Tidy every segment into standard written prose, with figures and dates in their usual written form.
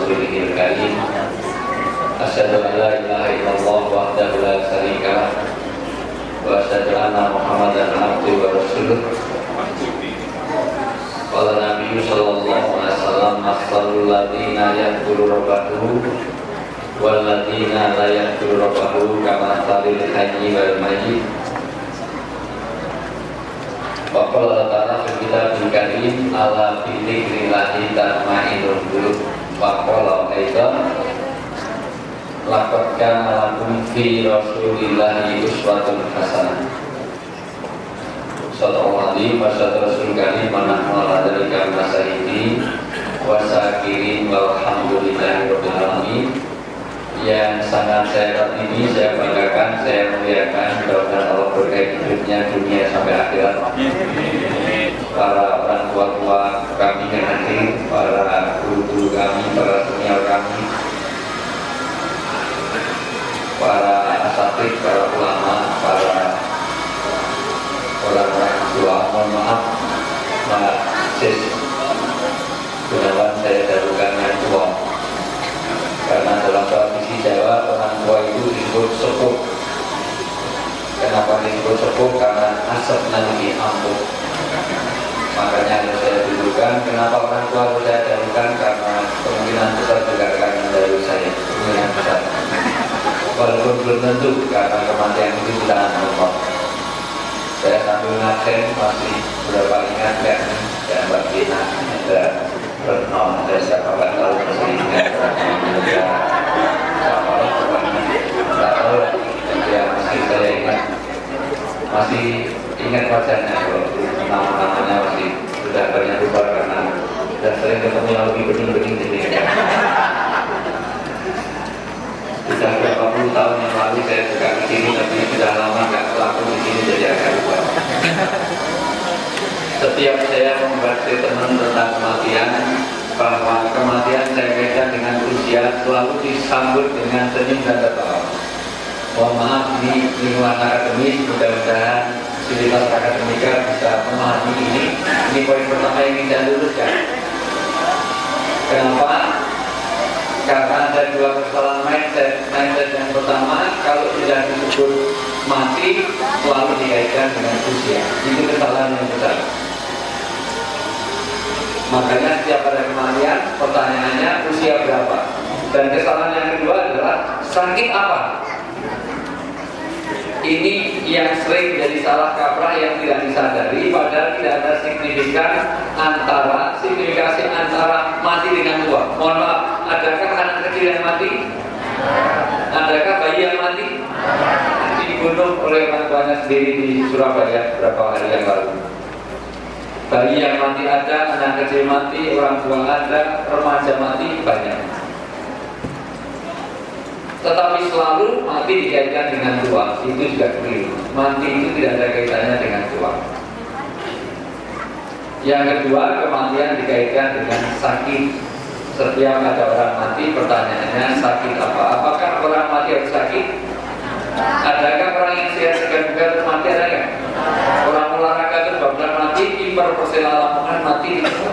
rasulihil karim. Asyhadu an la ilaha illallah wahdahu la syarika lah wa asyhadu anna Muhammadan abduhu wa rasuluh. Qala Nabi sallallahu alaihi wasallam masalul ladzina yaqulu rabbahu wal ladzina la yaqulu rabbahu kama salil hayyi wal mayyit. Wa qala ta'ala fi kitabil karim ala bi dzikrillahi tatma'innul qulub. Wa qala aidan laqad kana lakum fi rasulillahi uswatun hasanah. Sallallahu alaihi wasallam Rasul karim manahnu ala dzalika masahidi wa sakirin walhamdulillahi rabbil alamin. Yang sangat saya ini saya banggakan, saya muliakan, mudah-mudahan Allah berkahi hidupnya dunia sampai akhirat. Para orang tua-tua kami yang hadir, para guru-guru kami, para senior kami, para asatidz, para ulama, para orang-orang tua, mohon maaf, Sis Gunawan saya dahulukan yang tua, karena dalam tradisi Jawa orang tua itu disebut sepuh. Kenapa disebut sepuh? Karena asap nanti ampuh. Makanya harus saya dahulukan. Kenapa orang tua harus saya dahulukan? Karena kemungkinan besar juga akan mendahului saya, kemungkinan besar. Walaupun belum tentu, karena kematian itu tidak normal. Saya sambil ngaksen masih berapa ingat ya, dan Mbak Gina, ada Retno, ada siapa nggak tahu masih ingat, ada siapa nggak tahu, ya masih saya ingat, masih ingat wajahnya, kalau nama-namanya masih sudah banyak lupa karena sudah sering ketemu yang lebih bening-bening jadi. Sudah berapa puluh tahun yang lalu saya juga di sini, tapi sudah lama nggak pelaku di sini jadi agak lupa. Setiap saya membuat statement tentang kematian, bahwa kematian saya kaitkan dengan usia selalu disambut dengan senyum dan tertawa. Mohon maaf, ini lingkungan akademis, mudah-mudahan fasilitas akademika bisa memahami ini. Ini poin pertama yang ingin saya luruskan. Kenapa? Karena ada dua kesalahan mindset. Mindset yang pertama, kalau sudah disebut mati selalu dikaitkan dengan usia. Itu kesalahan yang besar. Makanya setiap ada kematian, pertanyaannya usia berapa? Dan kesalahan yang kedua adalah sakit apa? Ini yang sering jadi salah kaprah yang tidak disadari, padahal tidak ada signifikasi antara mati dengan tua. Mohon maaf, adakah anak kecil yang mati? Adakah bayi yang mati? Dibunuh oleh orang tuanya sendiri di Surabaya beberapa hari yang lalu. Bayi yang mati ada, anak kecil mati, orang tua ada, remaja mati, banyak. Tetapi selalu mati dikaitkan dengan tua, itu juga keliru. Mati itu tidak ada kaitannya dengan tua. Yang kedua, kematian dikaitkan dengan sakit. Setiap ada orang mati, pertanyaannya sakit apa? Apakah orang mati harus sakit? Adakah orang yang sehat segar-segar terus mati? Ada nggak? Orang olahraga terus bablas mati, kiper Persela Lamongan mati di tempat.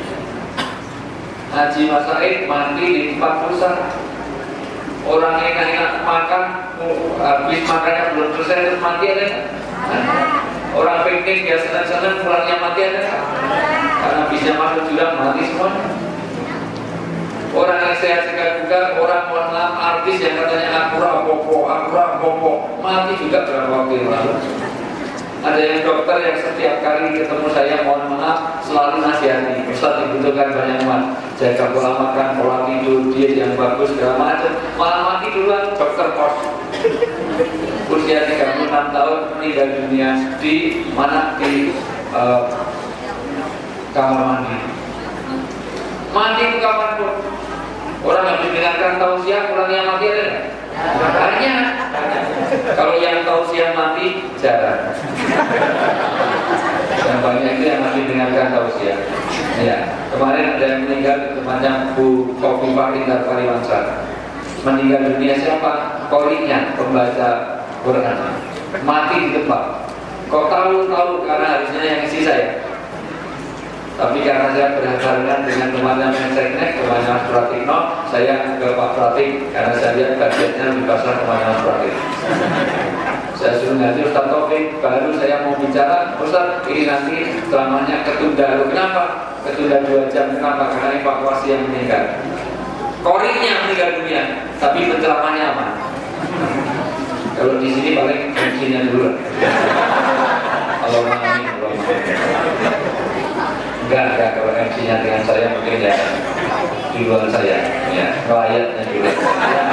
Haji Mas Said mati di tempat pusat. Orang enak-enak makan, habis makannya belum selesai terus mati, ada nggak? Orang piknik ya senang-senang pulangnya mati, ada nggak? Karena bisa masuk jurang mati semua. Orang yang sehat segar-segar, orang mohon maaf artis yang katanya aku rapopo, mati juga berapa waktu yang lalu. Ada yang dokter yang setiap kali ketemu saya mohon maaf selalu nasihati, Ustaz dibutuhkan banyak jaga pola makan, pola tidur, diet yang bagus, segala macam. Malah mati duluan dokter pos. Usia 36 tahun meninggal dunia di mana? Di kamar mandi. Mandi di kamar pun. Orang habis dengarkan tausiah pulangnya mati ada nggak? Banyak. Kalau yang tausiah mati jarang. Yang banyak itu yang habis dengarkan tausiah. Ya, kemarin ada yang meninggal macam Bu Khofifah Indar Pariwansa. Meninggal dunia siapa? Korinya, pembaca Quran. Mati di tempat. Kok tahu? Karena harusnya yang isi saya. Tapi karena saya berhalangan dengan temannya Menseknek, temannya Mas Pratikno, saya ke Pak Pratik karena saya lihat budgetnya lebih besar temannya Mas Pratik. Saya suruh nanti Ustaz Taufik, baru saya mau bicara, Ustaz ini nanti selamanya ketunda. Kenapa? Ketunda 2 jam, kenapa? Karena evakuasi yang meninggal. Korinnya meninggal dunia, tapi penceramanya aman. Kalau di sini paling fungsinya dulu. Kalau amin, enggak, kalau MC-nya dengan saya mungkin ya di luar saya, ya, rakyatnya juga.